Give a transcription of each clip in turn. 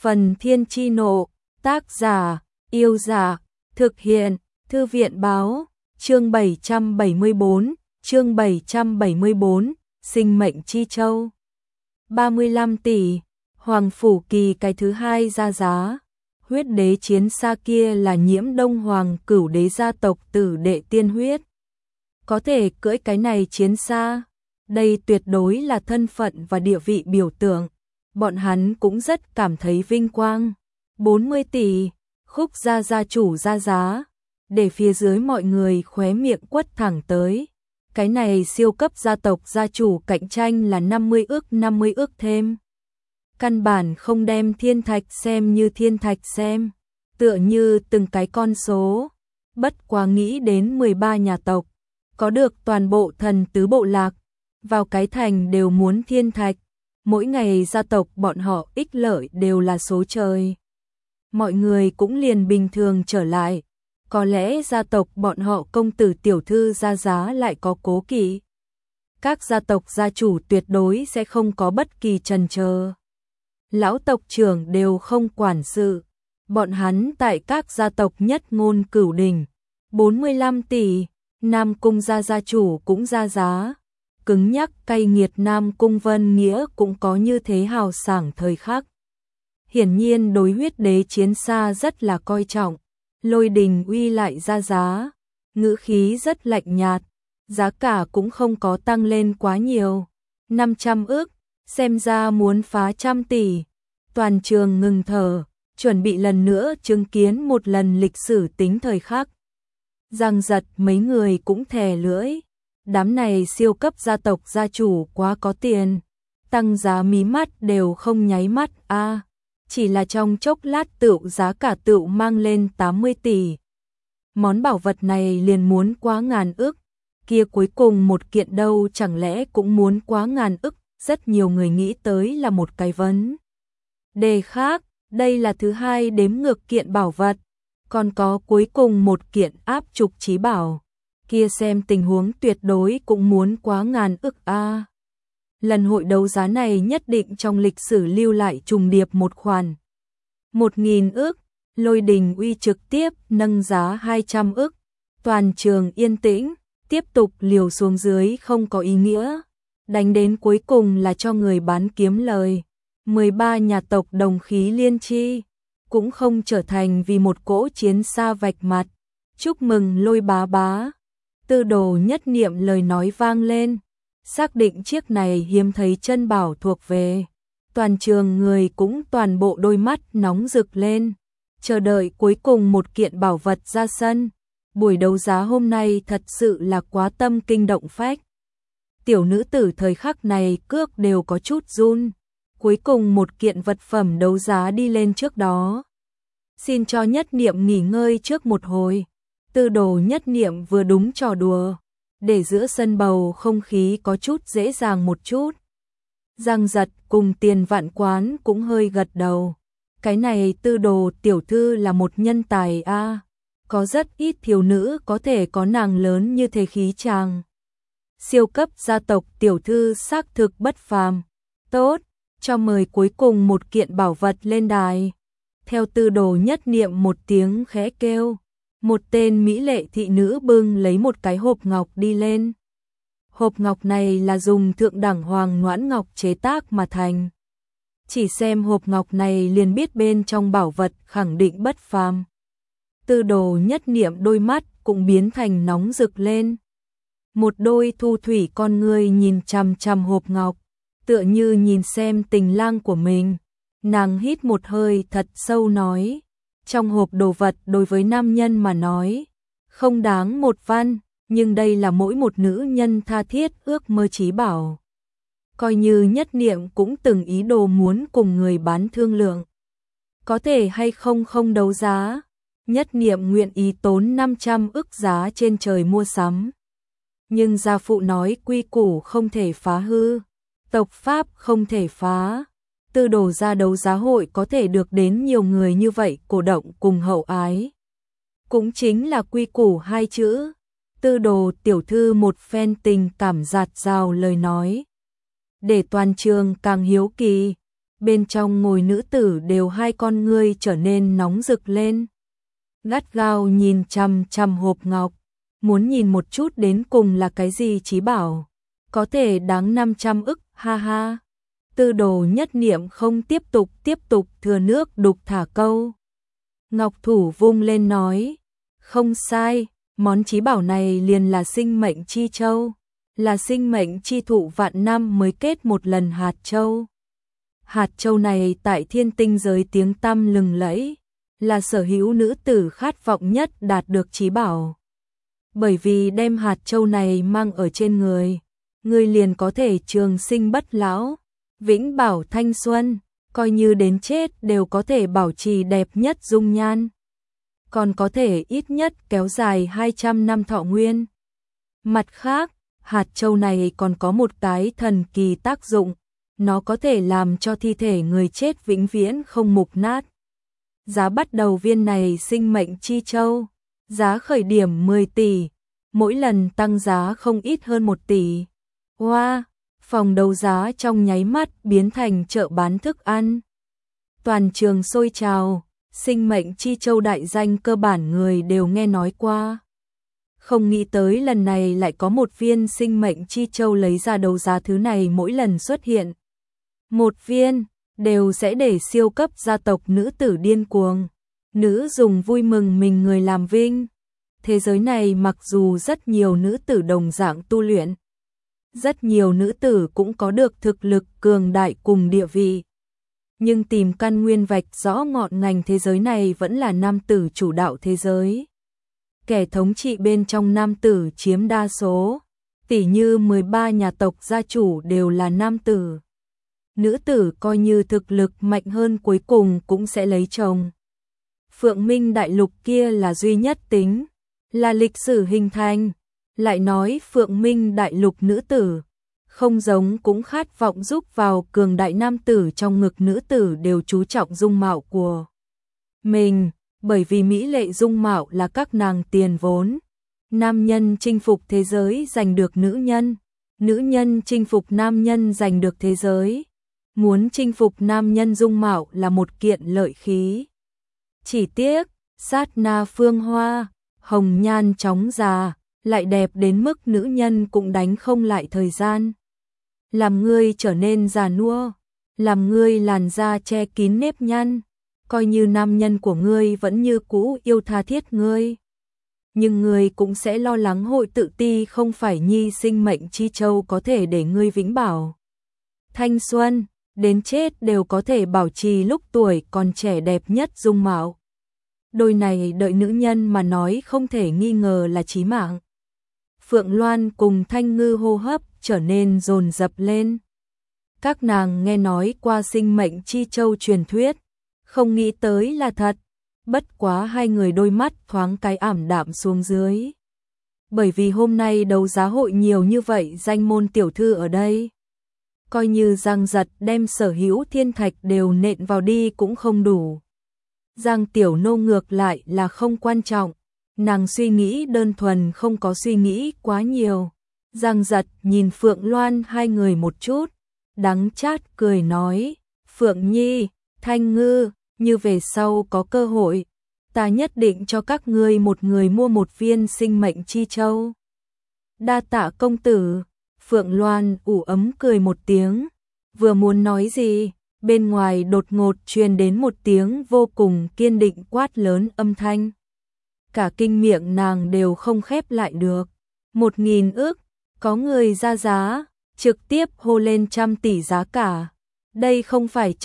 Phần Thiên Chi Nộ, tác giả, Yêu Dạ, thực hiện, Thư viện Báo, chương 774, Sinh mệnh Chi Châu. 35 tỷ, Hoàng Phủ Kỳ cái thứ hai ra giá. Huyết đế chiến xa kia là Nhiễm Đông Hoàng Cửu đế gia tộc tử đệ tiên huyết. Có thể cưỡi cái này chiến xa, đây tuyệt đối là thân phận và địa vị biểu tượng. Bọn hắn cũng rất cảm thấy vinh quang. 40 tỷ, Khúc gia gia chủ ra giá, để phía dưới mọi người khóe miệng quất thẳng tới. Cái này siêu cấp gia tộc gia chủ cạnh tranh là 50 ức thêm. Căn bản không đem thiên thạch xem như thiên thạch xem, tựa như từng cái con số. Bất quá nghĩ đến 13 nhà tộc, có được toàn bộ thần tứ bộ lạc, vào cái thành đều muốn thiên thạch. Mỗi ngày gia tộc bọn họ ích lợi đều là số trời. Mọi người cũng liền bình thường trở lại. Có lẽ gia tộc bọn họ công tử tiểu thư ra giá lại có cố kỵ. Các gia tộc gia chủ tuyệt đối sẽ không có bất kỳ chần chờ. Lão tộc trưởng đều không quản sự. Bọn hắn tại các gia tộc nhất ngôn cửu đỉnh. 45 tỷ, Nam Cung gia chủ cũng ra giá. Cứng nhắc cay nghiệt Nam Cung Vân Nghĩa cũng có như thế hào sảng thời khắc. Hiển nhiên đối huyết đế chiến xa rất là coi trọng. Lôi Đình Uy lại ra giá, ngữ khí rất lạnh nhạt, giá cả cũng không có tăng lên quá nhiều. 500 ức, xem ra muốn phá 100 tỷ. Toàn trường ngừng thở, chuẩn bị lần nữa chứng kiến một lần lịch sử tính thời khắc. Giang Giật mấy người cũng thè lưỡi. Đám này siêu cấp gia tộc gia chủ quá có tiền, tăng giá mí mắt đều không nháy mắt a. Chỉ là trong chốc lát tựu giá cả tựu mang lên 80 tỷ. Món bảo vật này liền muốn quá ngàn ức, kia cuối cùng một kiện đâu chẳng lẽ cũng muốn quá ngàn ức. Rất nhiều người nghĩ tới là một cái vấn đề khác, đây là thứ hai đếm ngược kiện bảo vật, còn có cuối cùng một kiện áp trục chí bảo. Kia xem tình huống tuyệt đối cũng muốn quá ngàn ức a. Lần hội đấu giá này nhất định trong lịch sử lưu lại trùng điệp một khoản. 1.000 ức, Lôi Đình Uy trực tiếp nâng giá 200 ức. Toàn trường yên tĩnh, tiếp tục liều xuống dưới không có ý nghĩa. Đánh đến cuối cùng là cho người bán kiếm lời. 13 nhà tộc đồng khí liên chi, cũng không trở thành vì một cỗ chiến xa vạch mặt. Chúc mừng Lôi bá bá. Tư Đồ Nhất Niệm lời nói vang lên, xác định chiếc này hiếm thấy chân bảo thuộc về. Toàn trường người cũng toàn bộ đôi mắt nóng rực lên, chờ đợi cuối cùng một kiện bảo vật ra sân. Buổi đấu giá hôm nay thật sự là quá tâm kinh động phách. Tiểu nữ tử thời khắc này cước đều có chút run. Cuối cùng một kiện vật phẩm đấu giá đi lên trước đó. Xin cho Nhất Niệm nghỉ ngơi trước một hồi. Tư Đồ Nhất Niệm vừa đúng trò đùa, để giữa sân bầu không khí có chút dễ dàng một chút. Giang Giật cùng Tiền Vạn Quán cũng hơi gật đầu. Cái này Tư Đồ tiểu thư là một nhân tài a, có rất ít thiếu nữ có thể có nàng lớn như thế khí chàng. Siêu cấp gia tộc tiểu thư xác thực bất phàm. Tốt, cho mời cuối cùng một kiện bảo vật lên đài. Theo Tư Đồ Nhất Niệm một tiếng khẽ kêu, một tên mỹ lệ thị nữ bưng lấy một cái hộp ngọc đi lên. Hộp ngọc này là dùng thượng đẳng hoàng noãn ngọc chế tác mà thành. Chỉ xem hộp ngọc này liền biết bên trong bảo vật khẳng định bất phàm. Tư Đồ Nhất Niệm đôi mắt cũng biến thành nóng rực lên. Một đôi thu thủy con ngươi nhìn chằm chằm hộp ngọc, tựa như nhìn xem tình lang của mình. Nàng hít một hơi thật sâu nói, trong hộp đồ vật đối với nam nhân mà nói, không đáng một văn, nhưng đây là mỗi một nữ nhân tha thiết ước mơ chí bảo. Coi như Nhất Niệm cũng từng ý đồ muốn cùng người bán thương lượng. Có thể hay không không đấu giá, Nhất Niệm nguyện ý tốn 500 ức giá trên trời mua sắm. Nhưng gia phụ nói quy củ không thể phá hư, tộc pháp không thể phá. Tư Đồ ra đấu giá hội có thể được đến nhiều người như vậy cổ động cùng hậu ái. Cũng chính là quy củ hai chữ. Tư Đồ tiểu thư một phen tình cảm dạt dào lời nói, để toàn trường càng hiếu kỳ. bên trong ngồi nữ tử đều hai con ngươi trở nên nóng rực lên. Gắt gao nhìn chằm chằm hộp ngọc, muốn nhìn một chút đến cùng là cái gì chí bảo, có thể đáng 500 ức, ha ha. Tư Đồ nhất niệm không tiếp tục thừa nước đục thả câu. Ngọc thủ vung lên nói, không sai, món chí bảo này liền là sinh mệnh chi châu, là sinh mệnh chi thụ vạn năm mới kết một lần hạt châu. Hạt châu này tại thiên tinh giới tiếng tăm lừng lẫy, là sở hữu nữ tử khát vọng nhất đạt được chí bảo. Bởi vì đem hạt châu này mang ở trên người, người liền có thể trường sinh bất lão, vĩnh bảo thanh xuân, coi như đến chết đều có thể bảo trì đẹp nhất dung nhan, còn có thể ít nhất kéo dài 200 năm thọ nguyên. Mặt khác, hạt châu này còn có một cái thần kỳ tác dụng, nó có thể làm cho thi thể người chết vĩnh viễn không mục nát. Giá bắt đầu viên này sinh mệnh chi châu, giá khởi điểm 10 tỷ, mỗi lần tăng giá không ít hơn 1 tỷ. Wow, phòng đấu giá trong nháy mắt biến thành chợ bán thức ăn. Toàn trường sôi trào, sinh mệnh chi châu đại danh cơ bản người đều nghe nói qua. Không nghĩ tới lần này lại có một viên sinh mệnh chi châu lấy ra đấu giá, thứ này mỗi lần xuất hiện một viên đều sẽ để siêu cấp gia tộc nữ tử điên cuồng. Nữ dùng vui mừng mình người làm vinh. Thế giới này mặc dù rất nhiều nữ tử đồng dạng tu luyện, rất nhiều nữ tử cũng có được thực lực cường đại cùng địa vị, nhưng tìm căn nguyên vạch rõ ngọn ngành thế giới này vẫn là nam tử chủ đạo thế giới. Kẻ thống trị bên trong nam tử chiếm đa số, tỉ như 13 nhà tộc gia chủ đều là nam tử. Nữ tử coi như thực lực mạnh hơn cuối cùng cũng sẽ lấy chồng. Phượng Minh đại lục kia là duy nhất tính, là lịch sử hình thành. Lại nói Phượng Minh đại lục nữ tử, không giống cũng khát vọng giúp vào cường đại nam tử, trong ngực nữ tử đều chú trọng dung mạo của mình, bởi vì mỹ lệ dung mạo là các nàng tiền vốn. Nam nhân chinh phục thế giới giành được nữ nhân, nữ nhân chinh phục nam nhân giành được thế giới. Muốn chinh phục nam nhân dung mạo là một kiện lợi khí. Chỉ tiếc, sát na phương hoa, hồng nhan chóng già, lại đẹp đến mức nữ nhân cũng đánh không lại thời gian. Làm ngươi trở nên già nua, làm ngươi làn da che kín nếp nhăn, coi như nam nhân của ngươi vẫn như cũ yêu tha thiết ngươi. Nhưng ngươi cũng sẽ lo lắng hội tự ti, không phải nhi sinh mệnh chi châu có thể để ngươi vĩnh bảo thanh xuân, đến chết đều có thể bảo trì lúc tuổi còn trẻ đẹp nhất dung mạo. Đôi này đợi nữ nhân mà nói không thể nghi ngờ là chí mạng. Phượng Loan cùng Thanh Ngư hô hấp trở nên dồn dập lên. Các nàng nghe nói qua sinh mệnh chi châu truyền thuyết, không nghĩ tới là thật. Bất quá hai người đôi mắt thoáng cái ảm đạm xuống dưới. Bởi vì hôm nay đấu giá hội nhiều như vậy danh môn tiểu thư ở đây. Coi như Giang Giật đem sở hữu thiên thạch đều nện vào đi cũng không đủ. Giang Tiểu Nô ngược lại là không quan trọng. Nàng suy nghĩ đơn thuần, không có suy nghĩ quá nhiều. Giang Giật nhìn Phượng Loan hai người một chút, đắng chát cười nói, Phượng Nhi, Thanh Ngư, như về sau có cơ hội, ta nhất định cho các ngươi một người mua một viên sinh mệnh chi châu. Đa tạ công tử. Phượng Loan ủ ấm cười một tiếng, vừa muốn nói gì, bên ngoài đột ngột truyền đến một tiếng vô cùng kiên định quát lớn âm thanh. Cả kinh miệng nàng đều không khép lại được. 1000 ức, có người ra giá, trực tiếp hô lên 100 tỷ giá cả. Đây không phải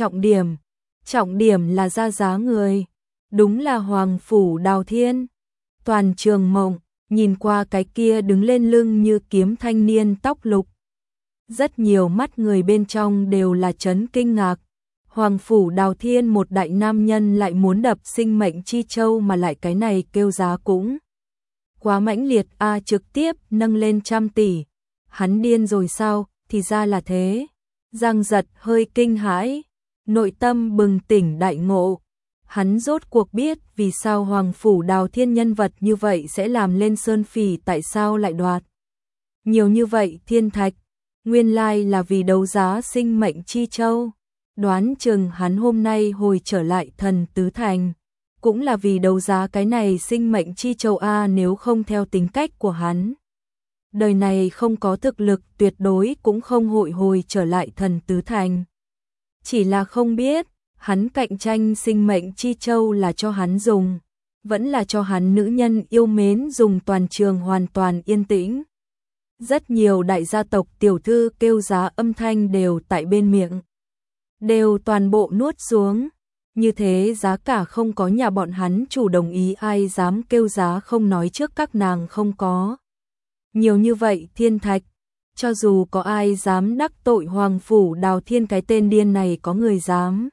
trọng điểm là ra giá người. Đúng là Hoàng Phủ Đào Thiên. Toàn trường mộng, nhìn qua cái kia đứng lên lưng như kiếm thanh niên tóc lục. Rất nhiều mắt người bên trong đều là chấn kinh ngạc. Hoàng Phủ Đào Thiên, một đại nam nhân lại muốn đập sinh mệnh chi châu, mà lại cái này kêu giá cũng quá mãnh liệt a, trực tiếp nâng lên 100 tỷ. Hắn điên rồi sao? Thì ra là thế. Giang Giật hơi kinh hãi, nội tâm bừng tỉnh đại ngộ. Hắn rốt cuộc biết vì sao Hoàng Phủ Đào Thiên nhân vật như vậy sẽ làm lên sơn phỉ, tại sao lại đoạt nhiều như vậy thiên thạch. Nguyên lai là vì đấu giá sinh mệnh chi châu. đoán chừng hắn hôm nay hồi trở lại Thần Tứ Thành, cũng là vì đấu giá cái này sinh mệnh chi châu A, nếu không theo tính cách của hắn. Đời này không có thực lực tuyệt đối cũng không hội hồi trở lại Thần Tứ Thành. Chỉ là không biết, hắn cạnh tranh sinh mệnh chi châu là cho hắn dùng, vẫn là cho hắn nữ nhân yêu mến dùng. Toàn trường hoàn toàn yên tĩnh. Rất nhiều đại gia tộc tiểu thư kêu giá âm thanh đều tại bên miệng, đều toàn bộ nuốt xuống. Như thế giá cả không có nhà bọn hắn chủ đồng ý, ai dám kêu giá không nói trước các nàng không có. Nhiều như vậy thiên thạch, cho dù có ai dám đắc tội Hoàng Phủ Đào Thiên cái tên điên này, có người dám.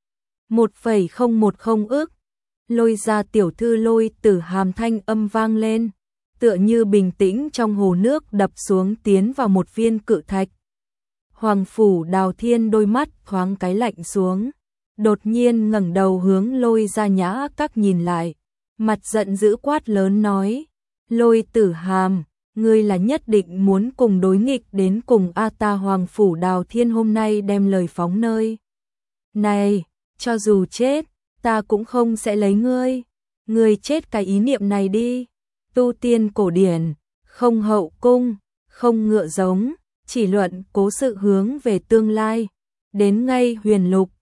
1,010 ức, Lôi ra tiểu thư Lôi Tử Hàm thanh âm vang lên, tựa như bình tĩnh trong hồ nước đập xuống tiến vào một viên cự thạch. Hoàng Phủ Đào Thiên đôi mắt thoáng cái lạnh xuống, đột nhiên ngẩng đầu hướng Lôi ra Nhã Các nhìn lại, mặt giận dữ quát lớn nói: Lôi Tử Hàm, ngươi là nhất định muốn cùng đối nghịch đến cùng a? Ta Hoàng Phủ Đào Thiên hôm nay đem lời phóng nơi này, cho dù chết, ta cũng không sẽ lấy ngươi. Ngươi chết cái ý niệm này đi. Tu tiên cổ điển, không hậu cung, không ngựa giống, chỉ luận cố sự hướng về tương lai. Đến ngay huyền lục,